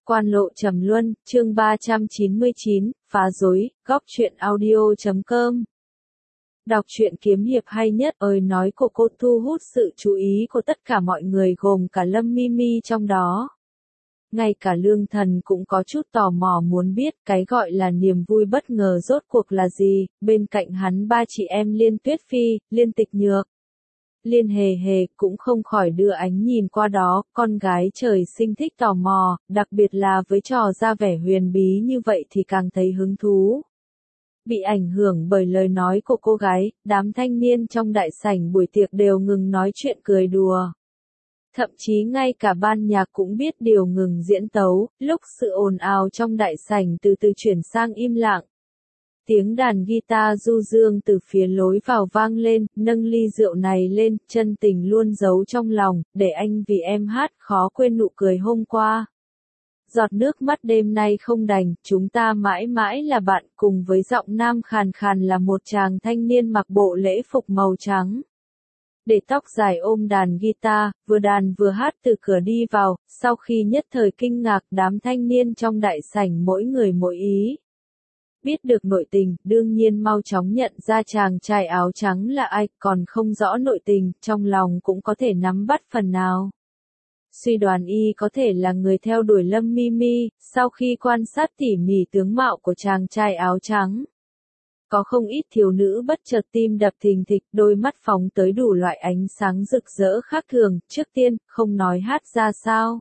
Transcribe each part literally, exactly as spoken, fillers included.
Quan lộ trầm luân, chương ba trăm chín mươi chín, phá rối, góc truyện audio chấm com. Đọc truyện kiếm hiệp hay nhất ơi nói của cô thu hút sự chú ý của tất cả mọi người gồm cả Lâm Mimi trong đó. Ngay cả Lương Thần cũng có chút tò mò muốn biết cái gọi là niềm vui bất ngờ rốt cuộc là gì, bên cạnh hắn ba chị em Liên Tuyết Phi, Liên Tịch Nhược. Liên Hề Hề cũng không khỏi đưa ánh nhìn qua đó, con gái trời sinh thích tò mò, đặc biệt là với trò ra vẻ huyền bí như vậy thì càng thấy hứng thú. Bị ảnh hưởng bởi lời nói của cô gái, đám thanh niên trong đại sảnh buổi tiệc đều ngừng nói chuyện cười đùa. Thậm chí ngay cả ban nhạc cũng biết điều ngừng diễn tấu, lúc sự ồn ào trong đại sảnh từ từ chuyển sang im lặng. Tiếng đàn guitar du dương từ phía lối vào vang lên, nâng ly rượu này lên, chân tình luôn giấu trong lòng, để anh vì em hát khó quên nụ cười hôm qua. Giọt nước mắt đêm nay không đành, chúng ta mãi mãi là bạn, cùng với giọng nam khàn khàn là một chàng thanh niên mặc bộ lễ phục màu trắng. Để tóc dài ôm đàn guitar, vừa đàn vừa hát từ cửa đi vào, sau khi nhất thời kinh ngạc đám thanh niên trong đại sảnh mỗi người mỗi ý. Biết được nội tình, đương nhiên mau chóng nhận ra chàng trai áo trắng là ai, còn không rõ nội tình, trong lòng cũng có thể nắm bắt phần nào. Suy đoán y có thể là người theo đuổi Lâm Mimi, sau khi quan sát tỉ mỉ tướng mạo của chàng trai áo trắng. Có không ít thiếu nữ bất chợt tim đập thình thịch, đôi mắt phóng tới đủ loại ánh sáng rực rỡ khác thường, trước tiên, không nói hát ra sao.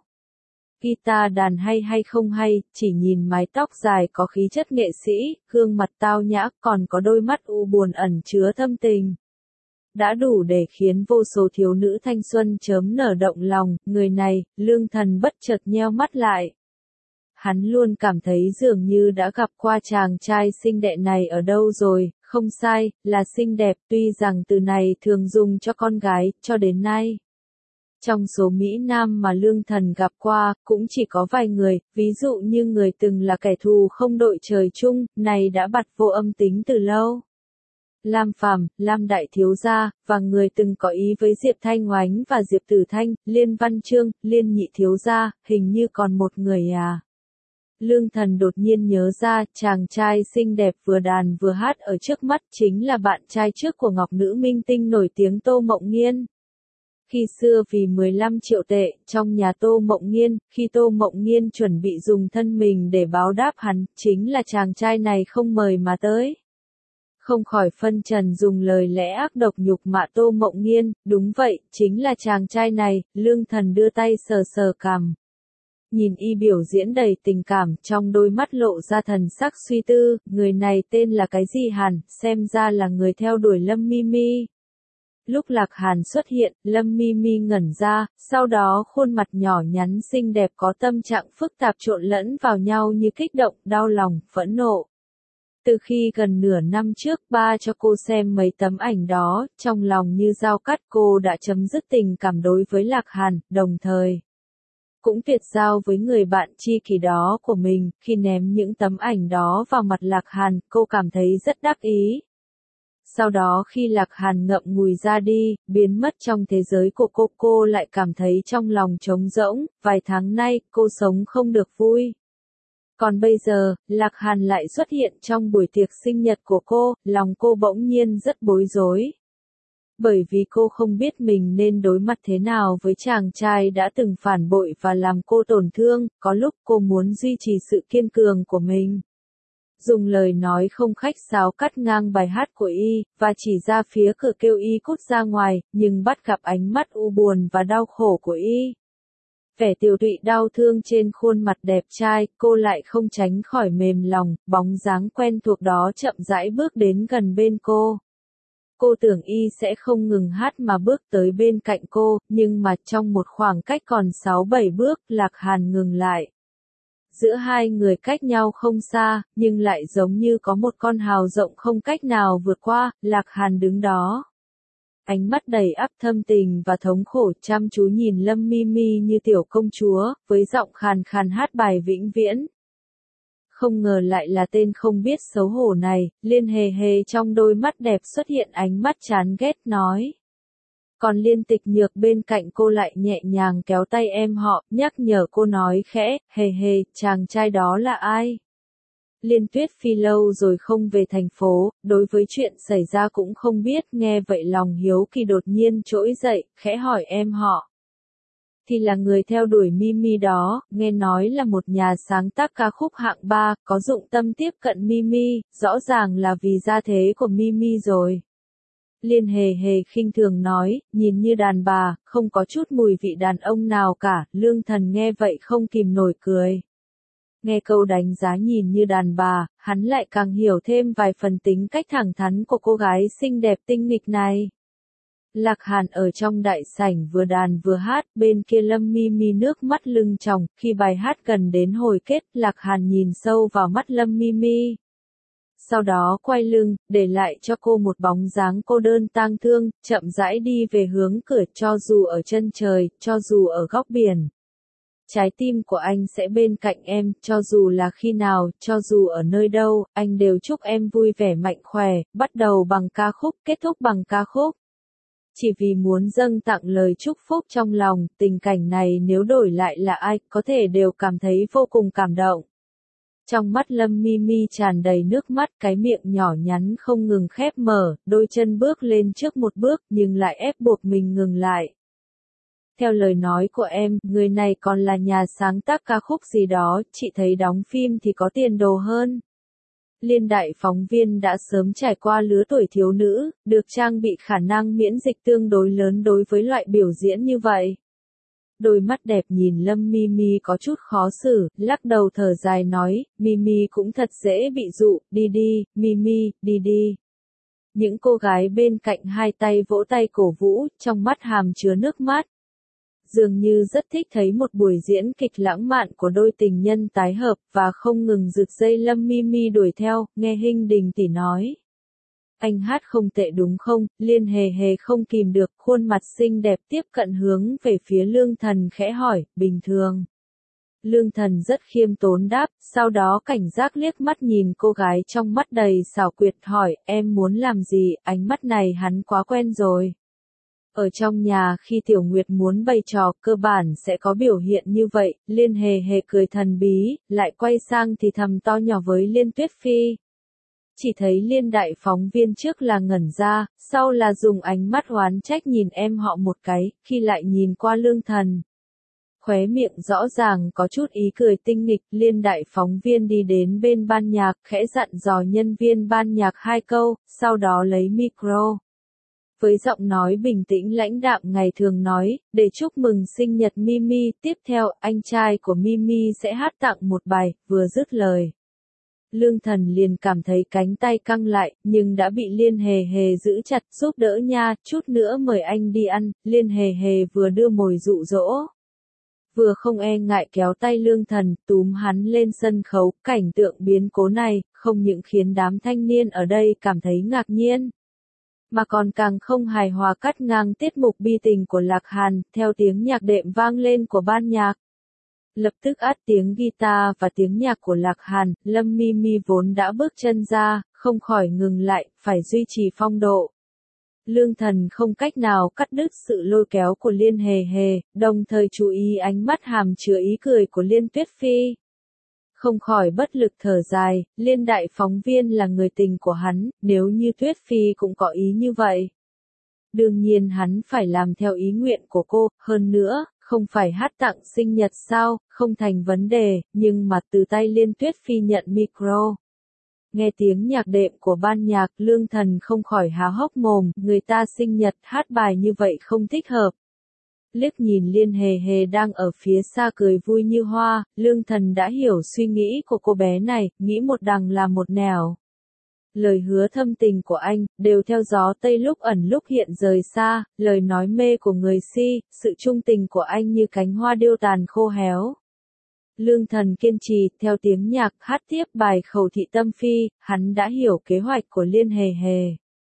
Guitar đàn hay hay không hay, chỉ nhìn mái tóc dài có khí chất nghệ sĩ, gương mặt tao nhã, còn có đôi mắt u buồn ẩn chứa thâm tình. Đã đủ để khiến vô số thiếu nữ thanh xuân chớm nở động lòng, người này, Lương Thần bất chợt nheo mắt lại. Hắn luôn cảm thấy dường như đã gặp qua chàng trai xinh đẹp này ở đâu rồi, không sai, là xinh đẹp, tuy rằng từ này thường dùng cho con gái, cho đến nay. Trong số Mỹ Nam mà Lương Thần gặp qua, cũng chỉ có vài người, ví dụ như người từng là kẻ thù không đội trời chung, này đã bặt vô âm tính từ lâu. Lam Phàm, Lam Đại Thiếu Gia, và người từng có ý với Diệp Thanh Oánh và Diệp Tử Thanh, Liên Văn Chương, Liên Nhị Thiếu Gia, hình như còn một người à. Lương Thần đột nhiên nhớ ra, chàng trai xinh đẹp vừa đàn vừa hát ở trước mắt chính là bạn trai trước của Ngọc Nữ Minh Tinh nổi tiếng Tô Mộng Nghiên. Khi xưa vì mười lăm triệu tệ, trong nhà Tô Mộng Nghiên, khi Tô Mộng Nghiên chuẩn bị dùng thân mình để báo đáp hắn, chính là chàng trai này không mời mà tới. Không khỏi phân trần dùng lời lẽ ác độc nhục mạ Tô Mộng Nghiên, đúng vậy, chính là chàng trai này, Lương Thần đưa tay sờ sờ cằm. Nhìn y biểu diễn đầy tình cảm, trong đôi mắt lộ ra thần sắc suy tư, người này tên là cái gì hẳn, xem ra là người theo đuổi Lâm Mimi. Lúc Lạc Hàn xuất hiện, Lâm Mimi ngẩn ra, sau đó khuôn mặt nhỏ nhắn xinh đẹp có tâm trạng phức tạp trộn lẫn vào nhau như kích động, đau lòng, phẫn nộ. Từ khi gần nửa năm trước ba cho cô xem mấy tấm ảnh đó, trong lòng như dao cắt cô đã chấm dứt tình cảm đối với Lạc Hàn, đồng thời cũng tuyệt giao với người bạn tri kỷ đó của mình. Khi ném những tấm ảnh đó vào mặt Lạc Hàn, cô cảm thấy rất đắc ý. Sau đó khi Lạc Hàn ngậm ngùi ra đi, biến mất trong thế giới của cô, cô lại cảm thấy trong lòng trống rỗng, vài tháng nay cô sống không được vui. Còn bây giờ, Lạc Hàn lại xuất hiện trong buổi tiệc sinh nhật của cô, lòng cô bỗng nhiên rất bối rối. Bởi vì cô không biết mình nên đối mặt thế nào với chàng trai đã từng phản bội và làm cô tổn thương, có lúc cô muốn duy trì sự kiên cường của mình. Dùng lời nói không khách sáo cắt ngang bài hát của y, và chỉ ra phía cửa kêu y cút ra ngoài, nhưng bắt gặp ánh mắt u buồn và đau khổ của y. Vẻ tiều tụy đau thương trên khuôn mặt đẹp trai, cô lại không tránh khỏi mềm lòng, bóng dáng quen thuộc đó chậm rãi bước đến gần bên cô. Cô tưởng y sẽ không ngừng hát mà bước tới bên cạnh cô, nhưng mà trong một khoảng cách còn sáu bảy bước, Lạc Hàn ngừng lại. Giữa hai người cách nhau không xa, nhưng lại giống như có một con hào rộng không cách nào vượt qua, Lạc Hàn đứng đó. Ánh mắt đầy ắp thâm tình và thống khổ chăm chú nhìn Lâm Mimi như tiểu công chúa, với giọng khàn khàn hát bài vĩnh viễn. Không ngờ lại là tên không biết xấu hổ này, Liên Hề Hề trong đôi mắt đẹp xuất hiện ánh mắt chán ghét nói. Còn Liên Tịch Nhược bên cạnh cô lại nhẹ nhàng kéo tay em họ, nhắc nhở cô nói khẽ, hề hề, chàng trai đó là ai? Liên Tuyết Phi lâu rồi không về thành phố, đối với chuyện xảy ra cũng không biết, nghe vậy lòng hiếu kỳ đột nhiên trỗi dậy, khẽ hỏi em họ. Thì là người theo đuổi Mimi đó, nghe nói là một nhà sáng tác ca khúc hạng ba, có dụng tâm tiếp cận Mimi, rõ ràng là vì gia thế của Mimi rồi. Liên hề hề khinh thường nói, nhìn như đàn bà, không có chút mùi vị đàn ông nào cả, Lương Thần nghe vậy không kìm nổi cười. Nghe câu đánh giá nhìn như đàn bà, hắn lại càng hiểu thêm vài phần tính cách thẳng thắn của cô gái xinh đẹp tinh nghịch này. Lạc Hàn ở trong đại sảnh vừa đàn vừa hát, bên kia Lâm Mimi nước mắt lưng tròng, khi bài hát gần đến hồi kết, Lạc Hàn nhìn sâu vào mắt Lâm Mimi. Sau đó quay lưng, để lại cho cô một bóng dáng cô đơn tang thương, chậm rãi đi về hướng cửa, cho dù ở chân trời, cho dù ở góc biển. Trái tim của anh sẽ bên cạnh em, cho dù là khi nào, cho dù ở nơi đâu, anh đều chúc em vui vẻ mạnh khỏe, bắt đầu bằng ca khúc, kết thúc bằng ca khúc. Chỉ vì muốn dâng tặng lời chúc phúc trong lòng, tình cảnh này nếu đổi lại là ai, có thể đều cảm thấy vô cùng cảm động. Trong mắt Lâm Mimi tràn đầy nước mắt, cái miệng nhỏ nhắn không ngừng khép mở, đôi chân bước lên trước một bước, nhưng lại ép buộc mình ngừng lại. Theo lời nói của em, người này còn là nhà sáng tác ca khúc gì đó, chị thấy đóng phim thì có tiền đồ hơn. Liên đại phóng viên đã sớm trải qua lứa tuổi thiếu nữ, được trang bị khả năng miễn dịch tương đối lớn đối với loại biểu diễn như vậy. Đôi mắt đẹp nhìn Lâm Mimi có chút khó xử, lắc đầu thở dài nói, Mimi cũng thật dễ bị dụ, đi đi, Mimi, đi đi. Những cô gái bên cạnh hai tay vỗ tay cổ vũ, trong mắt hàm chứa nước mắt. Dường như rất thích thấy một buổi diễn kịch lãng mạn của đôi tình nhân tái hợp, và không ngừng giật dây Lâm Mimi đuổi theo, nghe Hinh Đình tỷ nói. Anh hát không tệ đúng không? Liên hề hề không kìm được, khuôn mặt xinh đẹp tiếp cận hướng về phía Lương Thần khẽ hỏi, bình thường. Lương Thần rất khiêm tốn đáp, sau đó cảnh giác liếc mắt nhìn cô gái trong mắt đầy xảo quyệt hỏi, em muốn làm gì, ánh mắt này hắn quá quen rồi. Ở trong nhà khi Tiểu Nguyệt muốn bày trò, cơ bản sẽ có biểu hiện như vậy, Liên hề hề cười thần bí, lại quay sang thì thầm to nhỏ với Liên Tuyết Phi. Chỉ thấy Liên đại phóng viên trước là ngẩn ra, sau là dùng ánh mắt oán trách nhìn em họ một cái, khi lại nhìn qua Lương Thần. Khóe miệng rõ ràng có chút ý cười tinh nghịch, Liên đại phóng viên đi đến bên ban nhạc, khẽ dặn dò nhân viên ban nhạc hai câu, sau đó lấy micro. Với giọng nói bình tĩnh lãnh đạm ngày thường nói, để chúc mừng sinh nhật Mimi, tiếp theo, anh trai của Mimi sẽ hát tặng một bài, vừa dứt lời. Lương Thần liền cảm thấy cánh tay căng lại, nhưng đã bị Liên hề hề giữ chặt, giúp đỡ nha, chút nữa mời anh đi ăn, Liên hề hề vừa đưa mồi dụ dỗ. Vừa không e ngại kéo tay Lương Thần, túm hắn lên sân khấu, cảnh tượng biến cố này, không những khiến đám thanh niên ở đây cảm thấy ngạc nhiên, mà còn càng không hài hòa cắt ngang tiết mục bi tình của Lạc Hàn, theo tiếng nhạc đệm vang lên của ban nhạc. Lập tức át tiếng guitar và tiếng nhạc của Lạc Hàn, Lâm Mimi vốn đã bước chân ra, không khỏi ngừng lại, phải duy trì phong độ. Lương Thần không cách nào cắt đứt sự lôi kéo của Liên hề hề, đồng thời chú ý ánh mắt hàm chứa ý cười của Liên Tuyết Phi. Không khỏi bất lực thở dài, Liên đại phóng viên là người tình của hắn, nếu như Tuyết Phi cũng có ý như vậy. Đương nhiên hắn phải làm theo ý nguyện của cô, hơn nữa, không phải hát tặng sinh nhật sao, không thành vấn đề, nhưng mà từ tay Liên Tuyết Phi nhận micro. Nghe tiếng nhạc đệm của ban nhạc, Lương Thần không khỏi há hốc mồm, người ta sinh nhật hát bài như vậy không thích hợp. Liếc nhìn Liên hề hề đang ở phía xa cười vui như hoa, Lương Thần đã hiểu suy nghĩ của cô bé này, nghĩ một đằng là một nẻo. Lời hứa thâm tình của anh, đều theo gió tây lúc ẩn lúc hiện rời xa, lời nói mê của người si, sự trung tình của anh như cánh hoa điêu tàn khô héo. Lương Thần kiên trì, theo tiếng nhạc, hát tiếp bài Khẩu Thị Tâm Phi, hắn đã hiểu kế hoạch của Liên hề hề.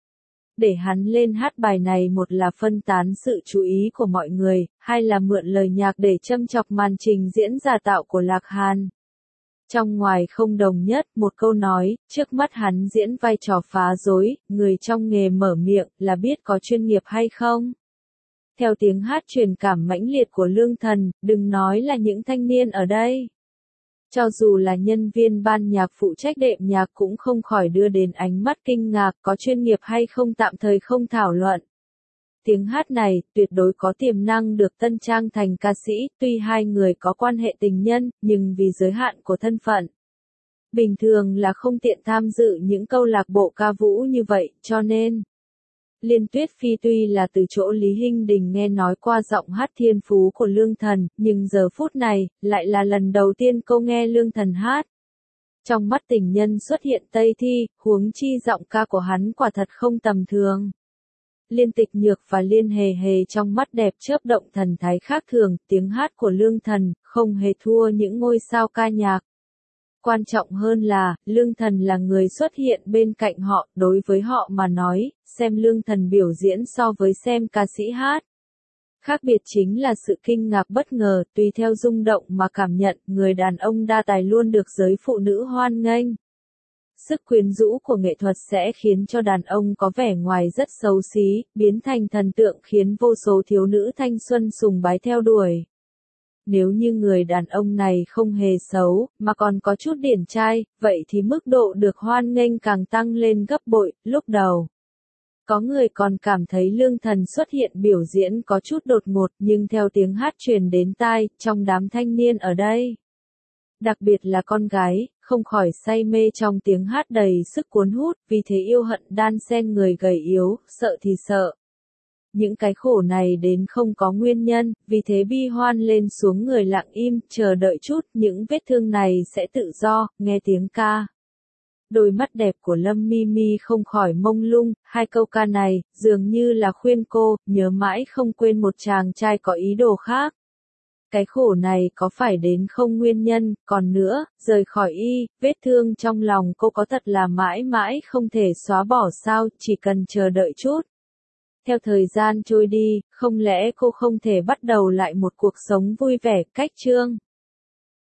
Để hắn lên hát bài này, một là phân tán sự chú ý của mọi người, hai là mượn lời nhạc để châm chọc màn trình diễn giả tạo của Lạc Hàn. Trong ngoài không đồng nhất, một câu nói, trước mắt hắn diễn vai trò phá rối, người trong nghề mở miệng, là biết có chuyên nghiệp hay không. Theo tiếng hát truyền cảm mãnh liệt của Lương Thần, đừng nói là những thanh niên ở đây. Cho dù là nhân viên ban nhạc phụ trách đệm nhạc cũng không khỏi đưa đến ánh mắt kinh ngạc, có chuyên nghiệp hay không tạm thời không thảo luận. Tiếng hát này, tuyệt đối có tiềm năng được tân trang thành ca sĩ, tuy hai người có quan hệ tình nhân, nhưng vì giới hạn của thân phận. Bình thường là không tiện tham dự những câu lạc bộ ca vũ như vậy, cho nên. Liên Tuyết Phi tuy là từ chỗ Lý Hinh Đình nghe nói qua giọng hát thiên phú của Lương Thần, nhưng giờ phút này, lại là lần đầu tiên cô nghe Lương Thần hát. Trong mắt tình nhân xuất hiện Tây Thi, huống chi giọng ca của hắn quả thật không tầm thường. Liên Tịch Nhược và Liên Hề Hề trong mắt đẹp chớp động thần thái khác thường, tiếng hát của Lương Thần, không hề thua những ngôi sao ca nhạc. Quan trọng hơn là, Lương Thần là người xuất hiện bên cạnh họ, đối với họ mà nói, xem Lương Thần biểu diễn so với xem ca sĩ hát. Khác biệt chính là sự kinh ngạc bất ngờ, tùy theo rung động mà cảm nhận, người đàn ông đa tài luôn được giới phụ nữ hoan nghênh. Sức quyến rũ của nghệ thuật sẽ khiến cho đàn ông có vẻ ngoài rất xấu xí, biến thành thần tượng khiến vô số thiếu nữ thanh xuân sùng bái theo đuổi. Nếu như người đàn ông này không hề xấu, mà còn có chút điển trai, vậy thì mức độ được hoan nghênh càng tăng lên gấp bội. Lúc đầu, có người còn cảm thấy Lương Thần xuất hiện biểu diễn có chút đột ngột, nhưng theo tiếng hát truyền đến tai, trong đám thanh niên ở đây, đặc biệt là con gái, không khỏi say mê trong tiếng hát đầy sức cuốn hút, vì thế yêu hận đan xen, người gầy yếu, sợ thì sợ. Những cái khổ này đến không có nguyên nhân, vì thế bi hoan lên xuống người lặng im, chờ đợi chút, những vết thương này sẽ tự do, nghe tiếng ca. Đôi mắt đẹp của Lâm Mi Mi không khỏi mông lung, hai câu ca này, dường như là khuyên cô, nhớ mãi không quên một chàng trai có ý đồ khác. Cái khổ này có phải đến không nguyên nhân, còn nữa, rời khỏi y, vết thương trong lòng cô có thật là mãi mãi không thể xóa bỏ sao, chỉ cần chờ đợi chút. Theo thời gian trôi đi, không lẽ cô không thể bắt đầu lại một cuộc sống vui vẻ, cách chương.